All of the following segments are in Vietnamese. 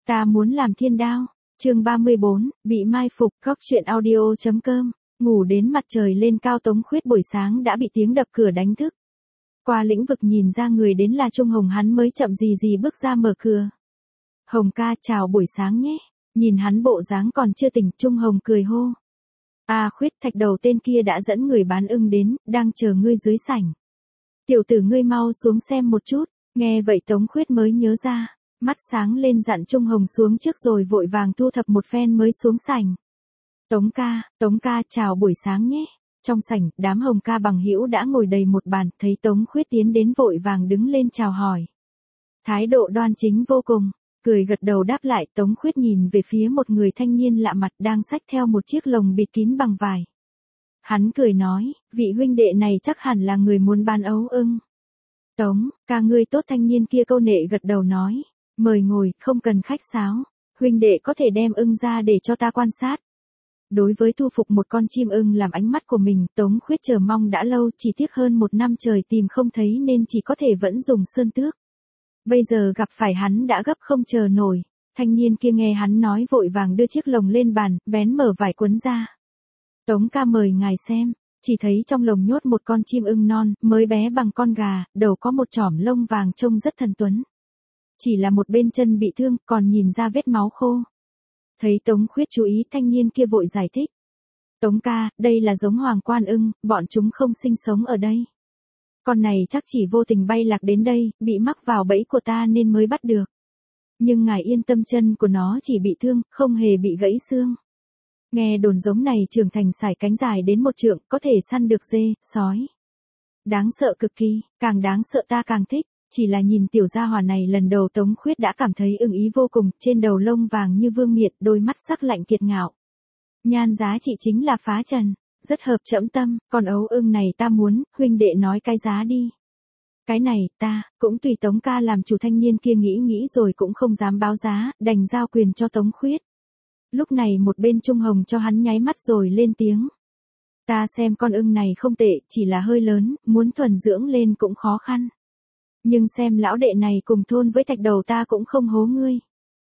Ta muốn làm thiên đao. Chương 34, bị mai phục. Góc truyện audio.com. Ngủ đến mặt trời lên cao, Tống Khuyết buổi sáng đã bị tiếng đập cửa đánh thức. Qua lĩnh vực nhìn ra người đến là Trung Hồng, hắn mới chậm gì bước ra mở cửa. Hồng ca, chào buổi sáng nhé. Nhìn hắn bộ dáng còn chưa tỉnh, Trung Hồng cười hô. Khuyết, thạch đầu tên kia đã dẫn người bán ưng đến, đang chờ ngươi dưới sảnh. Tiểu tử ngươi mau xuống xem một chút. Nghe vậy Tống Khuyết mới nhớ ra, mắt sáng lên dặn Trung Hồng xuống trước rồi vội vàng thu thập một phen mới xuống sảnh. Tống ca, chào buổi sáng nhé. Trong sảnh, đám Hồng ca bằng hữu đã ngồi đầy một bàn, thấy Tống Khuyết tiến đến vội vàng đứng lên chào hỏi. Thái độ đoan chính vô cùng, cười gật đầu đáp lại. Tống Khuyết nhìn về phía một người thanh niên lạ mặt đang xách theo một chiếc lồng bịt kín bằng vải. Hắn cười nói, vị huynh đệ này chắc hẳn là người muốn bán ấu ưng. Tống ca ngươi tốt, thanh niên kia câu nệ gật đầu nói, mời ngồi, không cần khách sáo, huynh đệ có thể đem ưng ra để cho ta quan sát. Đối với thu phục một con chim ưng làm ánh mắt của mình, Tống Khuyết chờ mong đã lâu, chỉ tiếc hơn 1 năm trời tìm không thấy nên chỉ có thể vẫn dùng sơn tước. Bây giờ gặp phải hắn đã gấp không chờ nổi. Thanh niên kia nghe hắn nói vội vàng đưa chiếc lồng lên bàn, vén mở vải cuốn ra. Tống ca mời ngài xem. Chỉ thấy trong lồng nhốt một con chim ưng non, mới bé bằng con gà, đầu có một chỏm lông vàng trông rất thần tuấn. Chỉ là một bên chân bị thương, còn nhìn ra vết máu khô. Thấy Tống Khuyết chú ý, thanh niên kia vội giải thích. Tống ca, đây là giống hoàng quan ưng, bọn chúng không sinh sống ở đây. Con này chắc chỉ vô tình bay lạc đến đây, bị mắc vào bẫy của ta nên mới bắt được. Nhưng ngài yên tâm, chân của nó chỉ bị thương, không hề bị gãy xương. Nghe đồn giống này trưởng thành sải cánh dài đến 1 trượng, có thể săn được dê, sói. Đáng sợ cực kỳ, càng đáng sợ ta càng thích. Chỉ là nhìn tiểu gia hỏa này lần đầu Tống Khuyết đã cảm thấy ưng ý vô cùng, trên đầu lông vàng như vương miện, đôi mắt sắc lạnh kiệt ngạo. Nhan giá trị chính là phá trần, rất hợp trẫm tâm, còn ấu ưng này ta muốn, huynh đệ nói cái giá đi. Cái này, ta, cũng tùy Tống ca làm chủ. Thanh niên kia nghĩ rồi cũng không dám báo giá, đành giao quyền cho Tống Khuyết. Lúc này một bên Trung Hồng cho hắn nháy mắt rồi lên tiếng. Ta xem con ưng này không tệ, chỉ là hơi lớn, muốn thuần dưỡng lên cũng khó khăn. Nhưng xem lão đệ này cùng thôn với thạch đầu ta cũng không hố ngươi.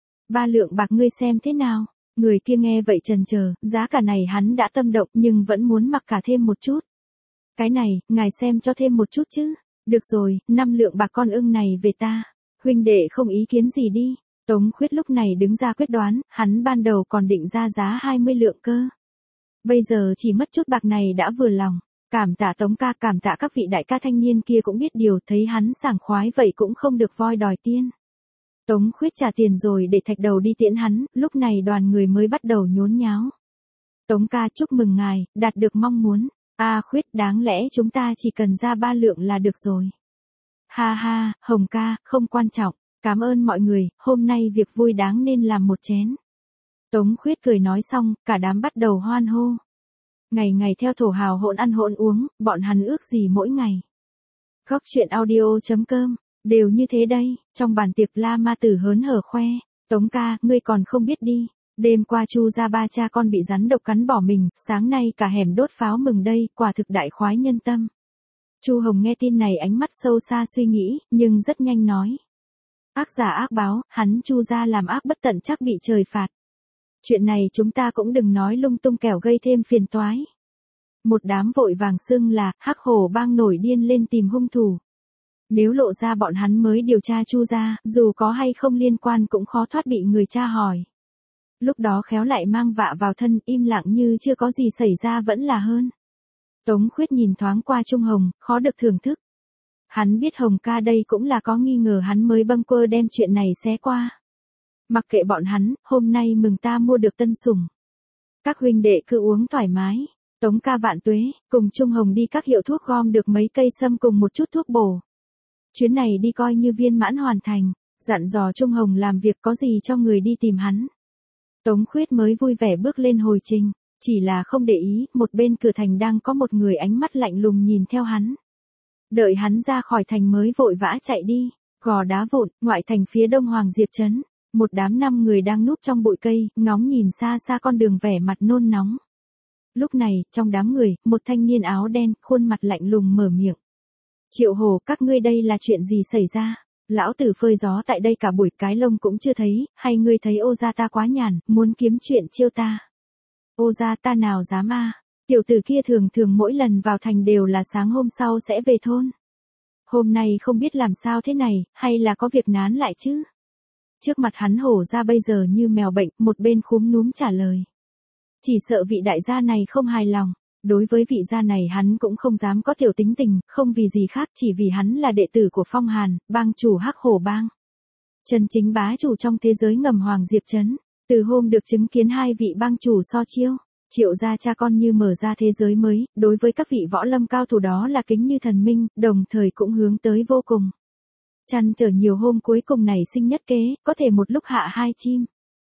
3 lượng bạc ngươi xem thế nào? Người kia nghe vậy chần chờ, giá cả này hắn đã tâm động nhưng vẫn muốn mặc cả thêm một chút. Cái này, ngài xem cho thêm một chút chứ. Được rồi, 5 lượng bạc con ưng này về ta. Huynh đệ không ý kiến gì đi. Tống Khuyết lúc này đứng ra quyết đoán, hắn ban đầu còn định ra giá 20 lượng cơ. Bây giờ chỉ mất chút bạc này đã vừa lòng. Cảm tạ Tống ca, cảm tạ các vị đại ca. Thanh niên kia cũng biết điều, thấy hắn sảng khoái vậy cũng không được voi đòi tiên. Tống Khuyết trả tiền rồi để thạch đầu đi tiễn hắn, lúc này đoàn người mới bắt đầu nhốn nháo. Tống ca, chúc mừng ngài, đạt được mong muốn. Khuyết, đáng lẽ chúng ta chỉ cần ra 3 lượng là được rồi. Ha ha, Hồng ca, không quan trọng, cảm ơn mọi người, hôm nay việc vui đáng nên làm một chén. Tống Khuyết cười nói xong, cả đám bắt đầu hoan hô. Ngày theo thổ hào hỗn ăn hỗn uống, bọn hắn ước gì mỗi ngày. Góc truyện audio.com, đều như thế đây. Trong bàn tiệc La Ma Tử hớn hở khoe, Tống ca, ngươi còn không biết đi. Đêm qua Chu gia 3 cha con bị rắn độc cắn bỏ mình, sáng nay cả hẻm đốt pháo mừng đây, quả thực đại khoái nhân tâm. Chu Hồng nghe tin này ánh mắt sâu xa suy nghĩ, nhưng rất nhanh nói. Ác giả ác báo, hắn Chu gia làm ác bất tận chắc bị trời phạt. Chuyện này chúng ta cũng đừng nói lung tung kẻo gây thêm phiền toái. Một đám vội vàng xưng là Hắc Hổ bang nổi điên lên tìm hung thủ. Nếu lộ ra bọn hắn mới điều tra Chu gia, dù có hay không liên quan cũng khó thoát bị người tra hỏi. Lúc đó khéo lại mang vạ vào thân, im lặng như chưa có gì xảy ra vẫn là hơn. Tống Khuyết nhìn thoáng qua Trung Hồng, khó được thưởng thức. Hắn biết Hồng ca đây cũng là có nghi ngờ, hắn mới bâng quơ đem chuyện này xé qua. Mặc kệ bọn hắn, hôm nay mừng ta mua được tân sủng. Các huynh đệ cứ uống thoải mái. Tống ca vạn tuế, cùng Trung Hồng đi các hiệu thuốc gom được mấy cây sâm cùng một chút thuốc bổ. Chuyến này đi coi như viên mãn hoàn thành, dặn dò Trung Hồng làm việc có gì cho người đi tìm hắn. Tống Khuyết mới vui vẻ bước lên hồi trình, chỉ là không để ý, một bên cửa thành đang có một người ánh mắt lạnh lùng nhìn theo hắn. Đợi hắn ra khỏi thành mới vội vã chạy đi. Gò đá vụn, ngoại thành phía đông Hoàng Diệp trấn. Một đám 5 người đang núp trong bụi cây, ngóng nhìn xa xa con đường vẻ mặt nôn nóng. Lúc này, trong đám người, một thanh niên áo đen, khuôn mặt lạnh lùng mở miệng. Triệu Hồ, các ngươi đây là chuyện gì xảy ra? Lão tử phơi gió tại đây cả buổi cái lông cũng chưa thấy, hay ngươi thấy ô gia ta quá nhàn, muốn kiếm chuyện chiêu ta. Ô gia ta nào dám a, tiểu tử kia thường thường mỗi lần vào thành đều là sáng hôm sau sẽ về thôn. Hôm nay không biết làm sao thế này, hay là có việc nán lại chứ. Trước mặt hắn hổ ra bây giờ như mèo bệnh, một bên khúm núm trả lời. Chỉ sợ vị đại gia này không hài lòng. Đối với vị gia này hắn cũng không dám có tiểu tính tình, không vì gì khác chỉ vì hắn là đệ tử của Phong Hàn, bang chủ Hắc Hổ bang. Chân chính bá chủ trong thế giới ngầm Hoàng Diệp Trấn. Từ hôm được chứng kiến hai vị bang chủ so chiêu, Triệu gia cha con như mở ra thế giới mới, đối với các vị võ lâm cao thủ đó là kính như thần minh, đồng thời cũng hướng tới vô cùng. Chăn trở nhiều hôm cuối cùng này sinh nhất kế, có thể một lúc hạ hai chim.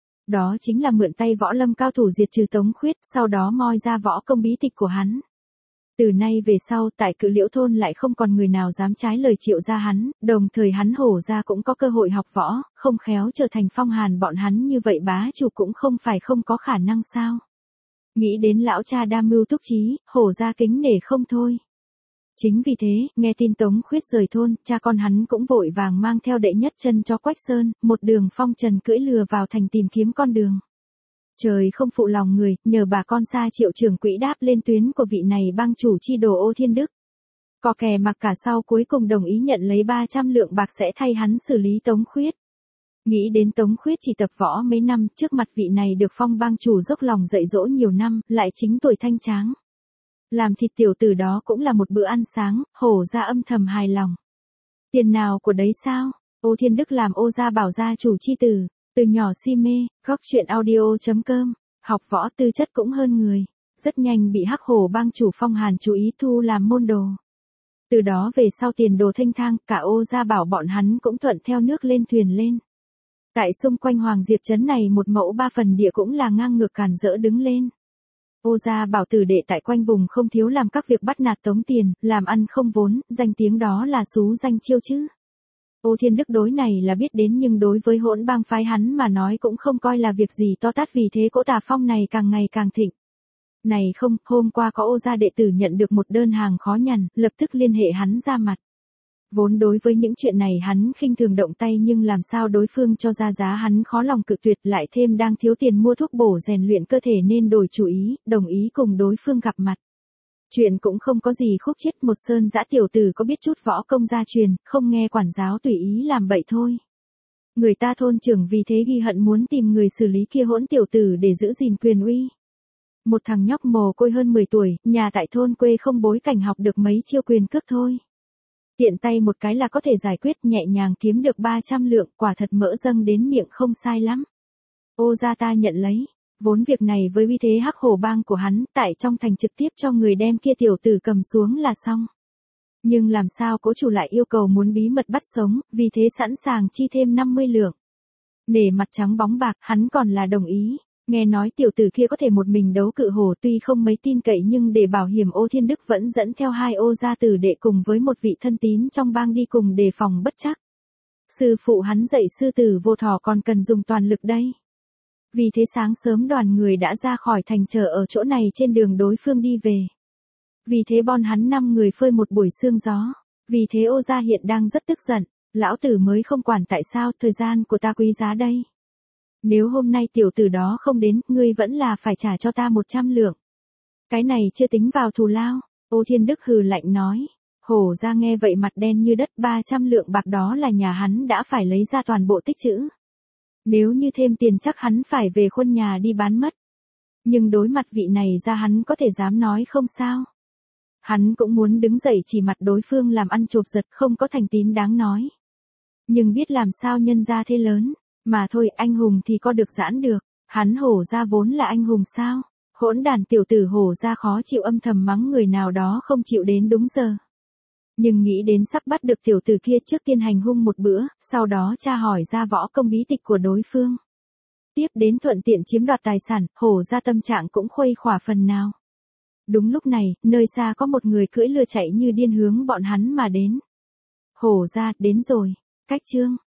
Đó chính là mượn tay võ lâm cao thủ diệt trừ Tống Khuyết, sau đó moi ra võ công bí tịch của hắn. Từ nay về sau, tại Cự Liễu thôn lại không còn người nào dám trái lời Triệu gia hắn, đồng thời hắn hổ gia cũng có cơ hội học võ, không khéo trở thành Phong Hàn bọn hắn như vậy bá chủ cũng không phải không có khả năng sao. Nghĩ đến lão cha đa mưu túc trí, hổ gia kính nể không thôi. Chính vì thế, nghe tin Tống Khuyết rời thôn, cha con hắn cũng vội vàng mang theo đệ nhất chân cho Quách Sơn, một đường phong trần cưỡi lừa vào thành tìm kiếm con đường. Trời không phụ lòng người, nhờ bà con xa Triệu trưởng quỹ đáp lên tuyến của vị này bang chủ chi đồ Ô Thiên Đức. Có kè mặc cả sau cuối cùng đồng ý nhận lấy 300 lượng bạc sẽ thay hắn xử lý Tống Khuyết. Nghĩ đến Tống Khuyết chỉ tập võ mấy năm, trước mặt vị này được Phong bang chủ dốc lòng dạy dỗ nhiều năm, lại chính tuổi thanh tráng. Làm thịt tiểu tử đó cũng là một bữa ăn sáng, hổ ra âm thầm hài lòng. Tiền nào của đấy sao? Ô Thiên Đức làm Ô gia bảo gia chủ chi tử, từ nhỏ si mê, góc chuyện audio.com, học võ tư chất cũng hơn người, rất nhanh bị Hắc Hổ bang chủ Phong Hàn chú ý thu làm môn đồ. Từ đó về sau tiền đồ thanh thang, cả Ô gia bảo bọn hắn cũng thuận theo nước lên thuyền lên. Tại xung quanh Hoàng Diệp Trấn này một mẫu ba phần địa cũng là ngang ngược càn rỡ đứng lên. Ô gia bảo tử đệ tại quanh vùng không thiếu làm các việc bắt nạt tống tiền, làm ăn không vốn, danh tiếng đó là xú danh chiêu chứ. Ô Thiên Đức đối này là biết đến nhưng đối với hỗn bang phái hắn mà nói cũng không coi là việc gì to tát, vì thế cỗ Tà Phong này càng ngày càng thịnh. Này không, hôm qua có Ô gia đệ tử nhận được một đơn hàng khó nhằn, lập tức liên hệ hắn ra mặt. Vốn đối với những chuyện này hắn khinh thường động tay nhưng làm sao đối phương cho ra giá hắn khó lòng cự tuyệt, lại thêm đang thiếu tiền mua thuốc bổ rèn luyện cơ thể nên đổi chủ ý, đồng ý cùng đối phương gặp mặt. Chuyện cũng không có gì khúc chiết, một sơn dã tiểu tử có biết chút võ công gia truyền, không nghe quản giáo tùy ý làm bậy thôi. Người ta thôn trưởng vì thế ghi hận muốn tìm người xử lý kia hỗn tiểu tử để giữ gìn quyền uy. Một thằng nhóc mồ côi hơn 10 tuổi, nhà tại thôn quê không bối cảnh học được mấy chiêu quyền cước thôi. Tiện tay một cái là có thể giải quyết, nhẹ nhàng kiếm được 300 lượng, quả thật mỡ dâng đến miệng không sai lắm. Ô gia ta nhận lấy, vốn việc này với uy thế Hắc Hổ bang của hắn, tại trong thành trực tiếp cho người đem kia tiểu tử cầm xuống là xong. Nhưng làm sao cố chủ lại yêu cầu muốn bí mật bắt sống, vì thế sẵn sàng chi thêm 50 lượng. Nể mặt trắng bóng bạc, hắn còn là đồng ý. Nghe nói tiểu tử kia có thể một mình đấu cự hổ, tuy không mấy tin cậy nhưng để bảo hiểm Ô Thiên Đức vẫn dẫn theo 2 Ô gia tử đệ cùng với một vị thân tín trong bang đi cùng đề phòng bất trắc. Sư phụ hắn dạy sư tử vô thỏ còn cần dùng toàn lực đây. Vì thế sáng sớm đoàn người đã ra khỏi thành chờ ở chỗ này trên đường đối phương đi về. Vì thế bọn hắn 5 người phơi một buổi sương gió. Vì thế Ô gia hiện đang rất tức giận. Lão tử mới không quản tại sao, thời gian của ta quý giá đây. Nếu hôm nay tiểu tử đó không đến, ngươi vẫn là phải trả cho ta 100 lượng. Cái này chưa tính vào thù lao. Ô Thiên Đức hừ lạnh nói. Hổ ra nghe vậy mặt đen như đất, 300 lượng bạc đó là nhà hắn đã phải lấy ra toàn bộ tích trữ. Nếu như thêm tiền chắc hắn phải về khuôn nhà đi bán mất. Nhưng đối mặt vị này ra hắn có thể dám nói không sao. Hắn cũng muốn đứng dậy chỉ mặt đối phương làm ăn chộp giật, không có thành tín đáng nói. Nhưng biết làm sao nhân ra thế lớn. Mà thôi, anh hùng thì có được giãn được, hắn hổ ra vốn là anh hùng sao, hỗn đàn tiểu tử hổ ra khó chịu âm thầm mắng người nào đó không chịu đến đúng giờ. Nhưng nghĩ đến sắp bắt được tiểu tử kia trước tiên hành hung một bữa, sau đó tra hỏi ra võ công bí tịch của đối phương. Tiếp đến thuận tiện chiếm đoạt tài sản, hổ ra tâm trạng cũng khuây khỏa phần nào. Đúng lúc này, nơi xa có một người cưỡi lừa chạy như điên hướng bọn hắn mà đến. Hổ ra, đến rồi, cách chương.